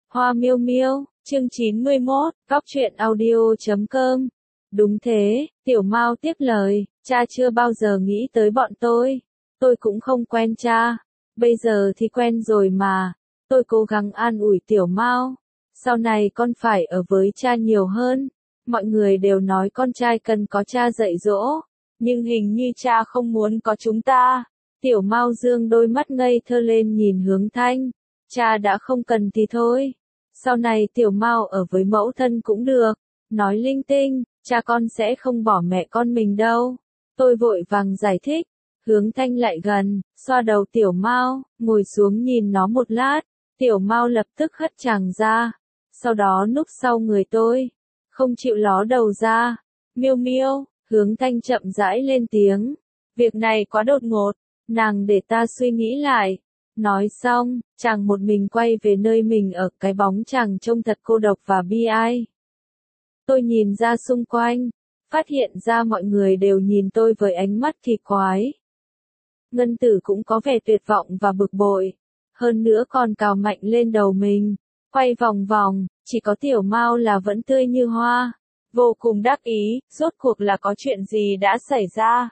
Hoa miêu miêu, chương 91, góc truyện audio.com. Đúng thế, Tiểu Mao tiếp lời, cha chưa bao giờ nghĩ tới bọn tôi cũng không quen cha, bây giờ thì quen rồi mà. Tôi cố gắng an ủi Tiểu Mao, sau này con phải ở với cha nhiều hơn, mọi người đều nói con trai cần có cha dạy dỗ, nhưng hình như cha không muốn có chúng ta. Tiểu Mao dương đôi mắt ngây thơ lên nhìn Hướng Thanh, cha đã không cần thì thôi. Sau này Tiểu Mao ở với mẫu thân cũng được, nói linh tinh, cha con sẽ không bỏ mẹ con mình đâu. Tôi vội vàng giải thích, Hướng Thanh lại gần, xoa đầu Tiểu Mao, ngồi xuống nhìn nó một lát, Tiểu Mao lập tức hất chàng ra, sau đó núp sau người tôi, không chịu ló đầu ra. Miêu miêu, Hướng Thanh chậm rãi lên tiếng, việc này quá đột ngột, nàng để ta suy nghĩ lại. Nói xong, chàng một mình quay về nơi mình ở, cái bóng chàng trông thật cô độc và bi ai. Tôi nhìn ra xung quanh, phát hiện ra mọi người đều nhìn tôi với ánh mắt kỳ quái. Ngân Tử cũng có vẻ tuyệt vọng và bực bội, hơn nữa còn cào mạnh lên đầu mình, quay vòng vòng, chỉ có Tiểu Mao là vẫn tươi như hoa, vô cùng đắc ý. Rốt cuộc là có chuyện gì đã xảy ra?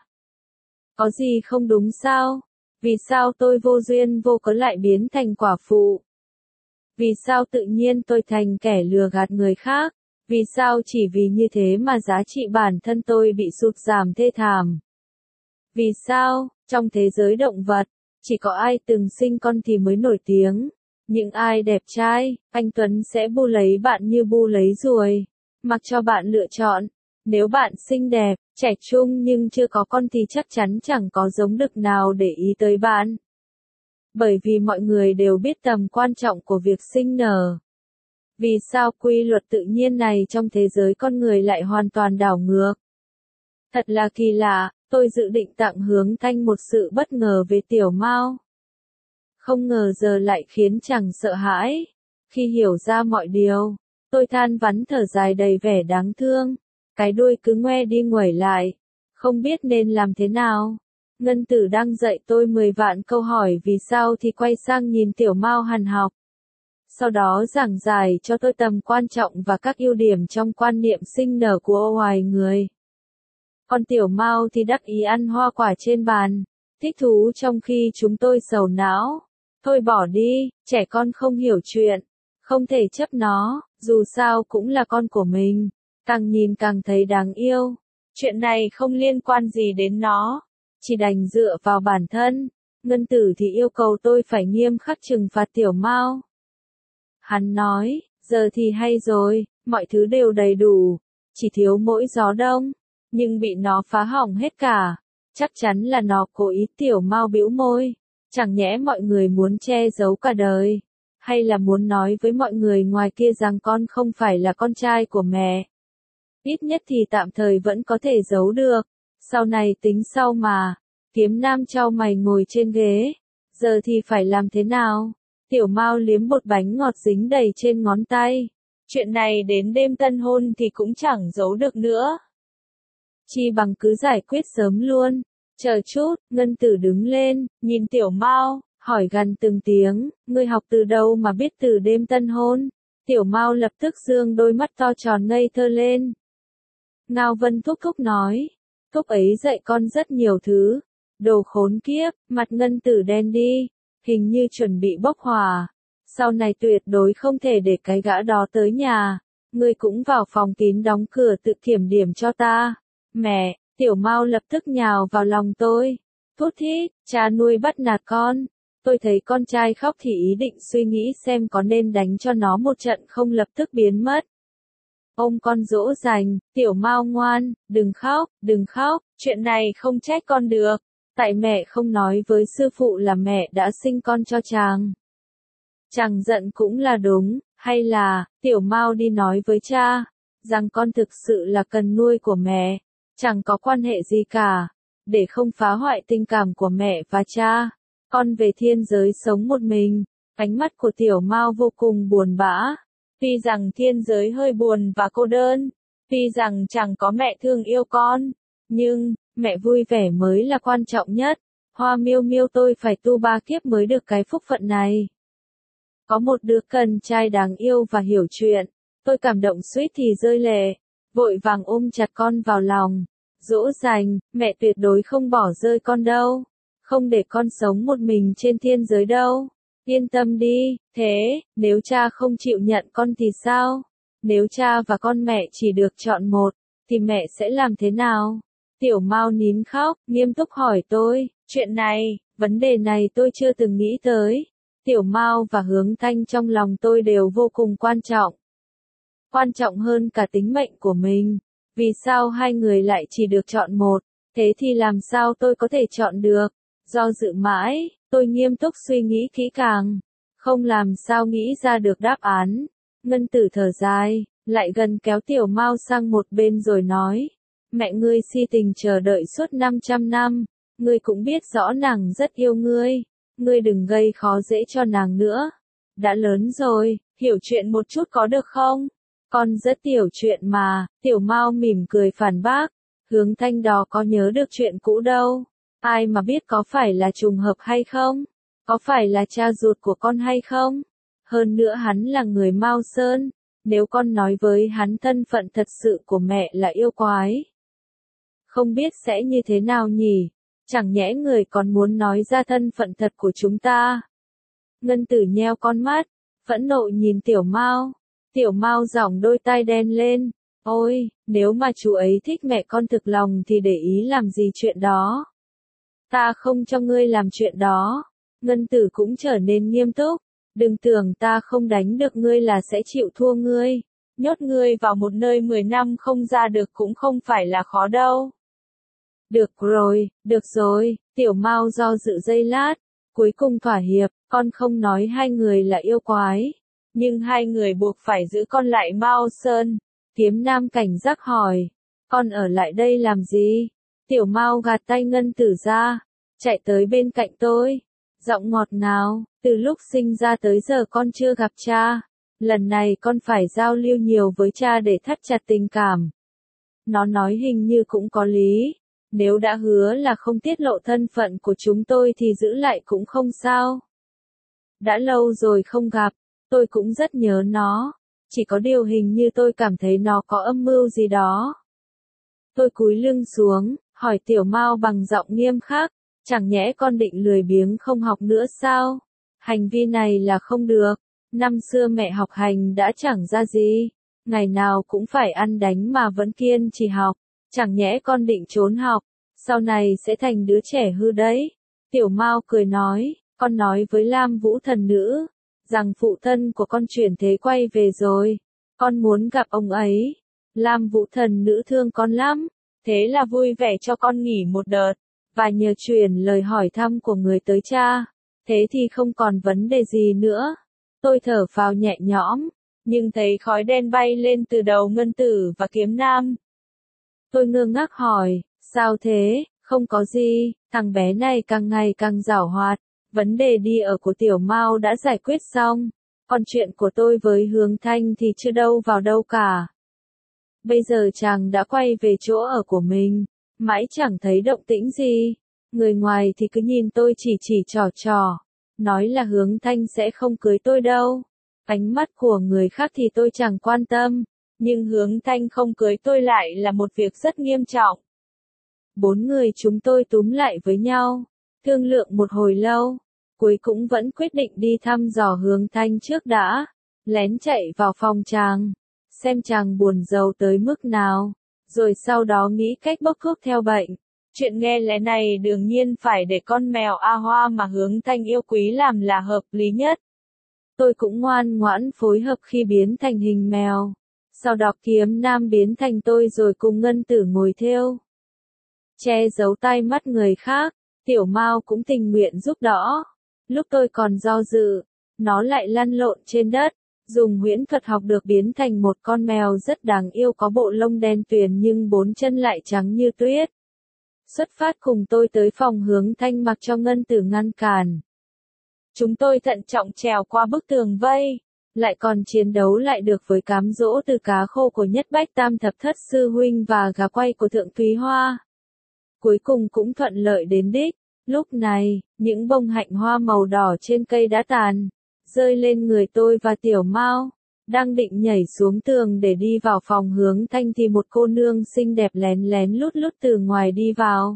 Có gì không đúng sao? Vì sao tôi vô duyên vô cớ lại biến thành quả phụ? Vì sao tự nhiên tôi thành kẻ lừa gạt người khác? Vì sao chỉ vì như thế mà giá trị bản thân tôi bị sụt giảm thê thảm? Vì sao, trong thế giới động vật, chỉ có ai từng sinh con thì mới nổi tiếng? Những ai đẹp trai, anh Tuấn sẽ bu lấy bạn như bu lấy ruồi, mặc cho bạn lựa chọn. Nếu bạn xinh đẹp, trẻ trung nhưng chưa có con thì chắc chắn chẳng có giống đực nào để ý tới bạn. Bởi vì mọi người đều biết tầm quan trọng của việc sinh nở. Vì sao quy luật tự nhiên này trong thế giới con người lại hoàn toàn đảo ngược? Thật là kỳ lạ, tôi dự định tặng Hướng Thanh một sự bất ngờ về Tiểu Mao. Không ngờ giờ lại khiến chàng sợ hãi. Khi hiểu ra mọi điều, tôi than vãn thở dài đầy vẻ đáng thương. Cái đuôi cứ ngoe đi nguẩy lại, không biết nên làm thế nào. Ngân Tử đang dạy tôi 10 vạn câu hỏi vì sao thì quay sang nhìn Tiểu Mao hằn học. Sau đó giảng giải cho tôi tầm quan trọng và các ưu điểm trong quan niệm sinh nở của loài người. Còn Tiểu Mao thì đắc ý ăn hoa quả trên bàn, thích thú trong khi chúng tôi sầu não. Thôi bỏ đi, trẻ con không hiểu chuyện, không thể chấp nó, dù sao cũng là con của mình. Càng nhìn càng thấy đáng yêu. Chuyện này không liên quan gì đến nó, chỉ đành dựa vào bản thân. Ngân Tử thì yêu cầu tôi phải nghiêm khắc trừng phạt Tiểu Mao. Hắn nói, giờ thì hay rồi, mọi thứ đều đầy đủ, chỉ thiếu mỗi gió đông, nhưng bị nó phá hỏng hết cả. Chắc chắn là nó cố ý. Tiểu Mao bĩu môi, chẳng nhẽ mọi người muốn che giấu cả đời, hay là muốn nói với mọi người ngoài kia rằng con không phải là con trai của mẹ? Ít nhất thì tạm thời vẫn có thể giấu được, sau này tính sau mà. Kiếm Nam chau mày ngồi trên ghế, giờ thì phải làm thế nào? Tiểu Mao liếm bột bánh ngọt dính đầy trên ngón tay. Chuyện này đến đêm tân hôn thì cũng chẳng giấu được nữa. Chi bằng cứ giải quyết sớm luôn. Chờ chút, Ngân Tử đứng lên, nhìn Tiểu Mao, hỏi gằn từng tiếng, ngươi học từ đâu mà biết từ đêm tân hôn? Tiểu Mao lập tức dương đôi mắt to tròn ngây thơ lên. Ngao Vân thúc thúc nói, thúc ấy dạy con rất nhiều thứ. Đồ khốn kiếp, mặt Ngân Tử đen đi, hình như chuẩn bị bốc hỏa. Sau này tuyệt đối không thể để cái gã đó tới nhà. Ngươi cũng vào phòng kín đóng cửa tự kiểm điểm cho ta. Mẹ, Tiểu Mao lập tức nhào vào lòng tôi. Thút thít, cha nuôi bắt nạt con. Tôi thấy con trai khóc thì ý định suy nghĩ xem có nên đánh cho nó một trận không, lập tức biến mất. Ôm con dỗ dành, Tiểu Mao ngoan, đừng khóc, chuyện này không trách con được. Tại mẹ không nói với sư phụ là mẹ đã sinh con cho chàng. Chàng giận cũng là đúng, hay là, Tiểu Mao đi nói với cha, rằng con thực sự là cần nuôi của mẹ, chẳng có quan hệ gì cả, để không phá hoại tình cảm của mẹ và cha. Con về thiên giới sống một mình. Ánh mắt của Tiểu Mao vô cùng buồn bã. Tuy rằng thiên giới hơi buồn và cô đơn, tuy rằng chẳng có mẹ thương yêu con, nhưng mẹ vui vẻ mới là quan trọng nhất. Hoa miêu miêu, tôi phải tu 3 kiếp mới được cái phúc phận này. Có một đứa con trai đáng yêu và hiểu chuyện. Tôi cảm động suýt thì rơi lệ. Vội vàng ôm chặt con vào lòng. Dỗ dành, mẹ tuyệt đối không bỏ rơi con đâu. Không để con sống một mình trên thiên giới đâu. Yên tâm đi, thế, nếu cha không chịu nhận con thì sao? Nếu cha và con mẹ chỉ được chọn một, thì mẹ sẽ làm thế nào? Tiểu Mao nín khóc, nghiêm túc hỏi tôi, chuyện này, vấn đề này tôi chưa từng nghĩ tới. Tiểu Mao và Hướng Thanh trong lòng tôi đều vô cùng quan trọng. Quan trọng hơn cả tính mệnh của mình. Vì sao hai người lại chỉ được chọn một? Thế thì làm sao tôi có thể chọn được? Do dự mãi, tôi nghiêm túc suy nghĩ kỹ càng. Không làm sao nghĩ ra được đáp án. Ngân Tử thở dài, lại gần kéo Tiểu Mao sang một bên rồi nói. Mẹ ngươi si tình chờ đợi suốt 500 năm. Ngươi cũng biết rõ nàng rất yêu ngươi. Ngươi đừng gây khó dễ cho nàng nữa. Đã lớn rồi, hiểu chuyện một chút có được không? Con rất hiểu chuyện mà. Tiểu Mao mỉm cười phản bác. Hướng Thanh đó có nhớ được chuyện cũ đâu. Ai mà biết có phải là trùng hợp hay không? Có phải là cha ruột của con hay không? Hơn nữa hắn là người Mao Sơn. Nếu con nói với hắn thân phận thật sự của mẹ là yêu quái, không biết sẽ như thế nào nhỉ? Chẳng nhẽ người còn muốn nói ra thân phận thật của chúng ta? Ngân Tử nheo con mắt, phẫn nộ nhìn Tiểu Mao. Tiểu Mao giỏng đôi tai đen lên. Ôi, nếu mà chú ấy thích mẹ con thực lòng thì để ý làm gì chuyện đó? Ta không cho ngươi làm chuyện đó. Ngân Tử cũng trở nên nghiêm túc. Đừng tưởng ta không đánh được ngươi là sẽ chịu thua ngươi. Nhốt ngươi vào một nơi 10 năm không ra được cũng không phải là khó đâu. Được rồi, Tiểu Mao do dự giây lát, cuối cùng thỏa hiệp, con không nói hai người là yêu quái, nhưng hai người buộc phải giữ con lại Mao Sơn. Kiếm Nam cảnh giác hỏi, con ở lại đây làm gì? Tiểu Mao gạt tay Ngân Tử ra, chạy tới bên cạnh tôi, giọng ngọt ngào, từ lúc sinh ra tới giờ con chưa gặp cha, lần này con phải giao lưu nhiều với cha để thắt chặt tình cảm. Nó nói hình như cũng có lý. Nếu đã hứa là không tiết lộ thân phận của chúng tôi thì giữ lại cũng không sao. Đã lâu rồi không gặp, tôi cũng rất nhớ nó. Chỉ có điều hình như tôi cảm thấy nó có âm mưu gì đó. Tôi cúi lưng xuống, hỏi Tiểu Mao bằng giọng nghiêm khắc, chẳng nhẽ con định lười biếng không học nữa sao? Hành vi này là không được. Năm xưa mẹ học hành đã chẳng ra gì. Ngày nào cũng phải ăn đánh mà vẫn kiên trì học. Chẳng nhẽ con định trốn học, sau này sẽ thành đứa trẻ hư đấy. Tiểu Mao cười nói, con nói với Lam Vũ thần nữ, rằng phụ thân của con chuyển thế quay về rồi. Con muốn gặp ông ấy. Lam Vũ thần nữ thương con lắm, thế là vui vẻ cho con nghỉ một đợt, và nhờ truyền lời hỏi thăm của người tới cha. Thế thì không còn vấn đề gì nữa. Tôi thở phào nhẹ nhõm, nhưng thấy khói đen bay lên từ đầu Ngân Tử và Kiếm Nam. Tôi ngơ ngác hỏi, sao thế? Không có gì, thằng bé này càng ngày càng giảo hoạt. Vấn đề đi ở của Tiểu Mao đã giải quyết xong. Còn chuyện của tôi với Hướng Thanh thì chưa đâu vào đâu cả. Bây giờ chàng đã quay về chỗ ở của mình, mãi chẳng thấy động tĩnh gì. Người ngoài thì cứ nhìn tôi chỉ trò, nói là Hướng Thanh sẽ không cưới tôi đâu. Ánh mắt của người khác thì tôi chẳng quan tâm, nhưng Hướng Thanh không cưới tôi lại là một việc rất nghiêm trọng. 4 người chúng tôi túm lại với nhau, thương lượng một hồi lâu, cuối cũng vẫn quyết định đi thăm dò Hướng Thanh trước đã, lén chạy vào phòng chàng, xem chàng buồn rầu tới mức nào, rồi sau đó nghĩ cách bốc thuốc theo bệnh. Chuyện nghe lẽ này đương nhiên phải để con mèo A Hoa mà Hướng Thanh yêu quý làm là hợp lý nhất. Tôi cũng ngoan ngoãn phối hợp khi biến thành hình mèo. Sau đó Kiếm Nam biến thành tôi rồi cùng Ngân Tử ngồi thêu. Che giấu tai mắt người khác, Tiểu Mao cũng tình nguyện giúp đỡ. Lúc tôi còn do dự, nó lại lăn lộn trên đất, dùng huyễn thuật học được biến thành một con mèo rất đáng yêu có bộ lông đen tuyền nhưng 4 chân lại trắng như tuyết. Xuất phát cùng tôi tới phòng Hướng Thanh mặc cho Ngân Tử ngăn cản. Chúng tôi thận trọng trèo qua bức tường vây, lại còn chiến đấu lại được với cám dỗ từ cá khô của Nhất Bách Tam Thập Thất Sư Huynh và gà quay của Thượng Thúy Hoa. Cuối cùng cũng thuận lợi đến đích. Lúc này, những bông hạnh hoa màu đỏ trên cây đã tàn, rơi lên người tôi và Tiểu Mao. Đang định nhảy xuống tường để đi vào phòng Hướng Thanh thì một cô nương xinh đẹp lén lén lút lút từ ngoài đi vào.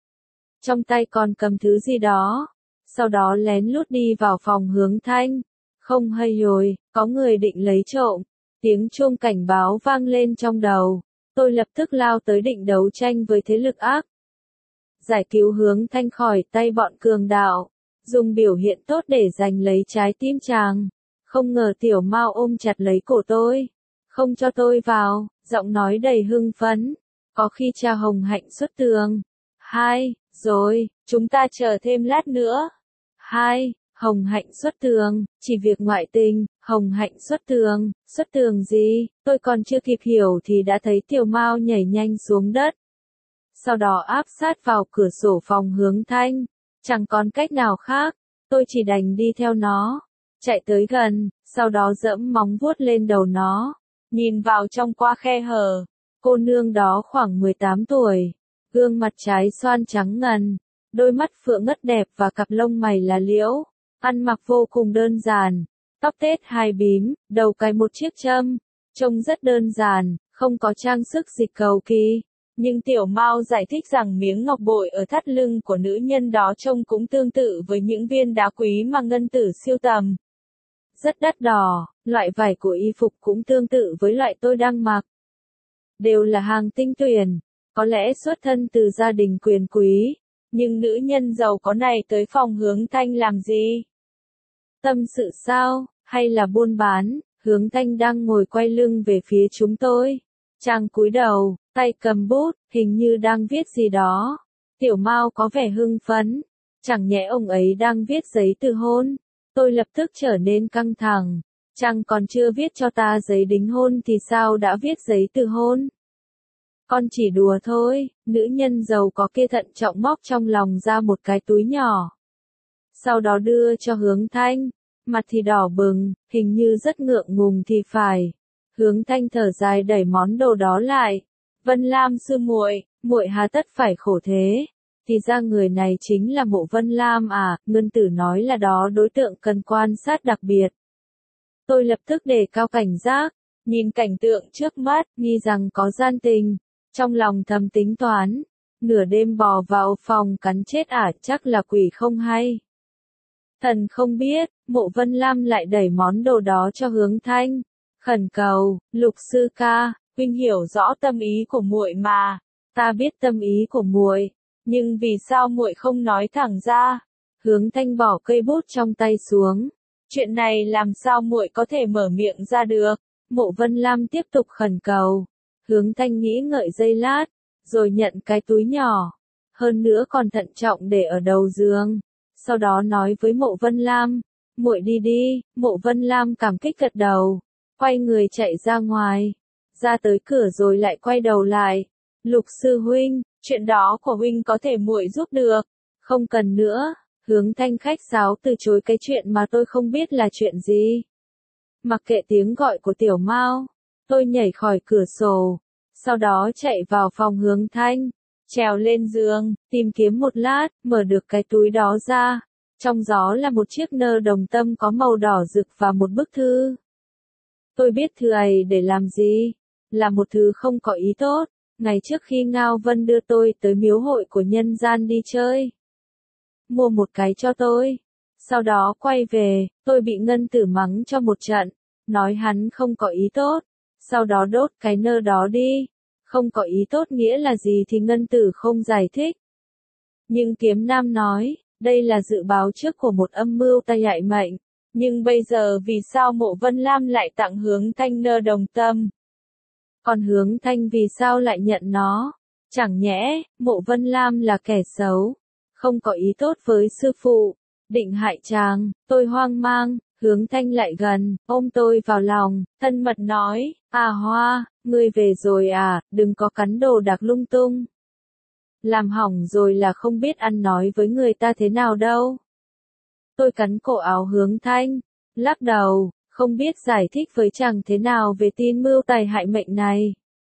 Trong tay còn cầm thứ gì đó. Sau đó lén lút đi vào phòng Hướng Thanh. Không hay rồi, có người định lấy trộm. Tiếng chuông cảnh báo vang lên trong đầu. Tôi lập tức lao tới định đấu tranh với thế lực ác. Giải cứu Hướng Thanh khỏi tay bọn cường đạo. Dùng biểu hiện tốt để giành lấy trái tim chàng. Không ngờ Tiểu Mao ôm chặt lấy cổ tôi. Không cho tôi vào, giọng nói đầy hưng phấn. Có khi cha Hồng Hạnh xuất tường. 2, rồi, chúng ta chờ thêm lát nữa. 2, Hồng Hạnh xuất tường, chỉ việc ngoại tình, Hồng Hạnh xuất tường gì, tôi còn chưa kịp hiểu thì đã thấy Tiểu Mao nhảy nhanh xuống đất. Sau đó áp sát vào cửa sổ phòng Hướng Thanh, chẳng còn cách nào khác, tôi chỉ đành đi theo nó, chạy tới gần, sau đó giẫm móng vuốt lên đầu nó, nhìn vào trong qua khe hở, cô nương đó khoảng 18 tuổi, gương mặt trái xoan trắng ngần, đôi mắt phượng ngất đẹp và cặp lông mày lá liễu. Ăn mặc vô cùng đơn giản, tóc tết hai bím, đầu cài một chiếc châm, trông rất đơn giản, không có trang sức gì cầu kỳ. Nhưng Tiểu Mao giải thích rằng miếng ngọc bội ở thắt lưng của nữ nhân đó trông cũng tương tự với những viên đá quý mà ngân tử siêu tầm. Rất đắt đỏ, loại vải của y phục cũng tương tự với loại tôi đang mặc. Đều là hàng tinh tuyển, có lẽ xuất thân từ gia đình quyền quý, nhưng nữ nhân giàu có này tới phòng Hướng Thanh làm gì? Tâm sự sao, hay là buôn bán? Hướng Thanh đang ngồi quay lưng về phía chúng tôi. Chàng cúi đầu, tay cầm bút, hình như đang viết gì đó. Tiểu Mao có vẻ hưng phấn. Chẳng nhẽ ông ấy đang viết giấy từ hôn. Tôi lập tức trở nên căng thẳng. Chàng còn chưa viết cho ta giấy đính hôn thì sao đã viết giấy từ hôn? Con chỉ đùa thôi, nữ nhân giàu có kia thận trọng móc trong lòng ra một cái túi nhỏ. Sau đó đưa cho Hướng Thanh, mặt thì đỏ bừng, hình như rất ngượng ngùng thì phải. Hướng Thanh thở dài đẩy món đồ đó lại. Vân Lam sư muội, muội hà tất phải khổ thế. Thì ra người này chính là Mộ Vân Lam à, Ngân Tử nói là đó đối tượng cần quan sát đặc biệt. Tôi lập tức đề cao cảnh giác, nhìn cảnh tượng trước mắt, nghi rằng có gian tình. Trong lòng thầm tính toán, nửa đêm bò vào phòng cắn chết chắc là quỷ không hay. Thần không biết, Mộ Vân Lam lại đẩy món đồ đó cho Hướng Thanh, khẩn cầu, Lục sư ca, huynh hiểu rõ tâm ý của muội mà, ta biết tâm ý của muội, nhưng vì sao muội không nói thẳng ra? Hướng Thanh bỏ cây bút trong tay xuống, chuyện này làm sao muội có thể mở miệng ra được? Mộ Vân Lam tiếp tục khẩn cầu. Hướng Thanh nghĩ ngợi giây lát, rồi nhận cái túi nhỏ, hơn nữa còn thận trọng để ở đầu giường. Sau đó nói với Mộ Vân Lam, muội đi đi. Mộ Vân Lam cảm kích gật đầu, quay người chạy ra ngoài, ra tới cửa rồi lại quay đầu lại. Lục sư huynh, chuyện đó của huynh có thể muội giúp được, không cần nữa. Hướng Thanh khách sáo từ chối cái chuyện mà tôi không biết là chuyện gì. Mặc kệ tiếng gọi của Tiểu Mao, tôi nhảy khỏi cửa sổ, sau đó chạy vào phòng Hướng Thanh, trèo lên giường, tìm kiếm một lát, mở được cái túi đó ra. Trong gió là một chiếc nơ đồng tâm có màu đỏ rực và một bức thư. Tôi biết thư ấy để làm gì, là một thứ không có ý tốt. Ngày trước khi Ngao Vân đưa tôi tới miếu hội của nhân gian đi chơi, mua một cái cho tôi. Sau đó quay về, tôi bị Ngân Tử mắng cho một trận, nói hắn không có ý tốt. Sau đó đốt cái nơ đó đi. Không có ý tốt nghĩa là gì thì Ngân Tử không giải thích. Nhưng Kiếm Nam nói, đây là dự báo trước của một âm mưu tai hại mệnh. Nhưng bây giờ vì sao Mộ Vân Lam lại tặng Hướng Thanh nơ đồng tâm? Còn Hướng Thanh vì sao lại nhận nó? Chẳng nhẽ, Mộ Vân Lam là kẻ xấu, không có ý tốt với sư phụ, định hại chàng. Tôi hoang mang. Hướng Thanh lại gần, ôm tôi vào lòng, thân mật nói, Hoa, ngươi về rồi à, đừng có cắn đồ đạc lung tung. Làm hỏng rồi là không biết ăn nói với người ta thế nào đâu. Tôi cắn cổ áo Hướng Thanh, lắc đầu, không biết giải thích với chàng thế nào về tin mưu tài hại mệnh này.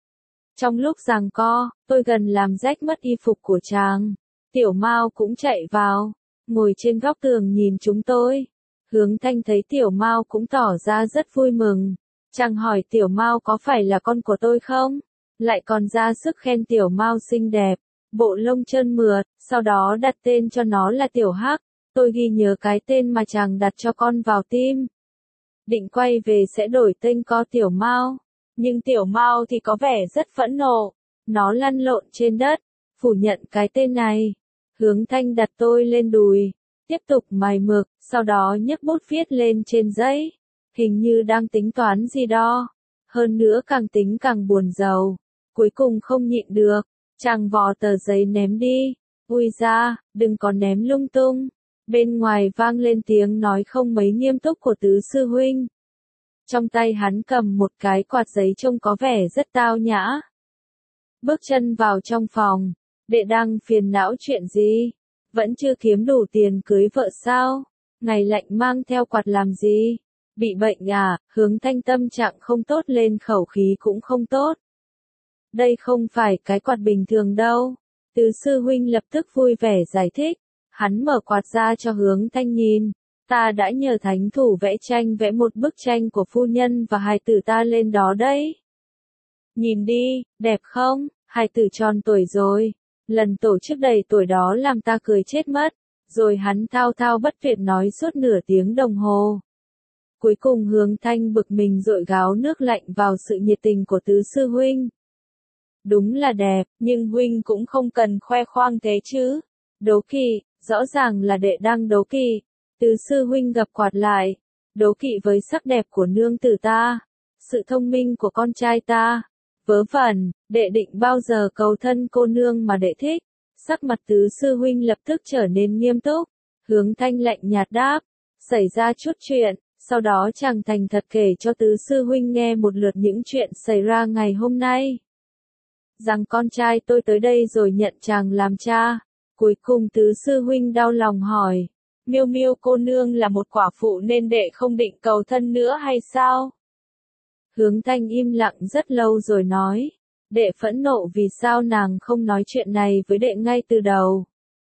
Trong lúc giằng co, tôi gần làm rách mất y phục của chàng. Tiểu Mao cũng chạy vào, ngồi trên góc tường nhìn chúng tôi. Hướng Thanh thấy Tiểu Mao cũng tỏ ra rất vui mừng. Chàng hỏi Tiểu Mao có phải là con của tôi không? Lại còn ra sức khen Tiểu Mao xinh đẹp, bộ lông trơn mượt, sau đó đặt tên cho nó là Tiểu Hắc. Tôi ghi nhớ cái tên mà chàng đặt cho con vào tim. Định quay về sẽ đổi tên co Tiểu Mao. Nhưng Tiểu Mao thì có vẻ rất phẫn nộ. Nó lăn lộn trên đất, phủ nhận cái tên này. Hướng Thanh đặt tôi lên đùi, tiếp tục mài mực, sau đó nhấc bút viết lên trên giấy. Hình như đang tính toán gì đó. Hơn nữa càng tính càng buồn rầu. Cuối cùng không nhịn được, chàng vò tờ giấy ném đi. Ui ra, đừng có ném lung tung. Bên ngoài vang lên tiếng nói không mấy nghiêm túc của tứ sư huynh. Trong tay hắn cầm một cái quạt giấy trông có vẻ rất tao nhã. Bước chân vào trong phòng, đệ đang phiền não chuyện gì? Vẫn chưa kiếm đủ tiền cưới vợ sao? Ngày lạnh mang theo quạt làm gì? Bị bệnh à? Hướng Thanh tâm trạng không tốt lên khẩu khí cũng không tốt. Đây không phải cái quạt bình thường đâu. Tứ sư huynh lập tức vui vẻ giải thích. Hắn mở quạt ra cho Hướng Thanh nhìn. Ta đã nhờ thánh thủ vẽ tranh vẽ một bức tranh của phu nhân và hài tử ta lên đó đấy. Nhìn đi, đẹp không? Hài tử tròn tuổi rồi. Lần tổ chức đầy tuổi đó làm ta cười chết mất. Rồi hắn thao thao bất tuyệt nói suốt nửa tiếng đồng hồ. Cuối cùng Hướng Thanh bực mình dội gáo nước lạnh vào sự nhiệt tình của tứ sư huynh. Đúng là đẹp, nhưng huynh cũng không cần khoe khoang thế chứ. Đố kỵ, rõ ràng là đệ đang đố kỵ. Tứ sư huynh gập quạt lại. Đố kỵ với sắc đẹp của nương tử ta. Sự thông minh của con trai ta. Vớ vẩn, đệ định bao giờ cầu thân cô nương mà đệ thích. Sắc mặt tứ sư huynh lập tức trở nên nghiêm túc. Hướng Thanh lạnh nhạt đáp. Xảy ra chút chuyện. Sau đó chàng thành thật kể cho tứ sư huynh nghe một lượt những chuyện xảy ra ngày hôm nay. Rằng con trai tôi tới đây rồi nhận chàng làm cha. Cuối cùng tứ sư huynh đau lòng hỏi. Miêu Miêu cô nương là một quả phụ nên đệ không định cầu thân nữa hay sao? Hướng Thanh im lặng rất lâu rồi nói. Đệ phẫn nộ vì sao nàng không nói chuyện này với đệ ngay từ đầu.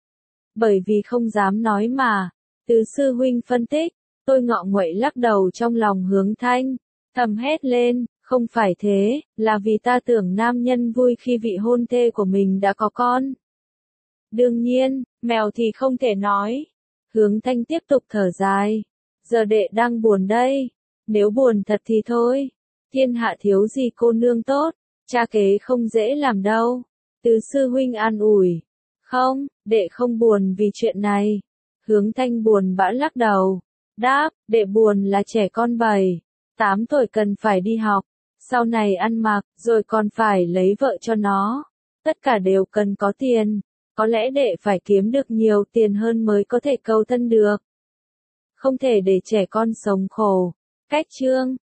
Bởi vì không dám nói mà. Tứ sư huynh phân tích. Tôi ngọ nguậy lắc đầu trong lòng Hướng Thanh. Thầm hét lên, không phải thế, là vì ta tưởng nam nhân vui khi vị hôn thê của mình đã có con. Đương nhiên, mèo thì không thể nói. Hướng Thanh tiếp tục thở dài. Giờ đệ đang buồn đây. Nếu buồn thật thì thôi. Thiên hạ thiếu gì cô nương tốt. Cha kế không dễ làm đâu. Tứ sư huynh an ủi. Không, đệ không buồn vì chuyện này. Hướng Thanh buồn bã lắc đầu. Đáp, đệ buồn là trẻ con 7, 8 tuổi cần phải đi học. Sau này ăn mặc, rồi còn phải lấy vợ cho nó. Tất cả đều cần có tiền. Có lẽ đệ phải kiếm được nhiều tiền hơn mới có thể cầu thân được. Không thể để trẻ con sống khổ. Cách chương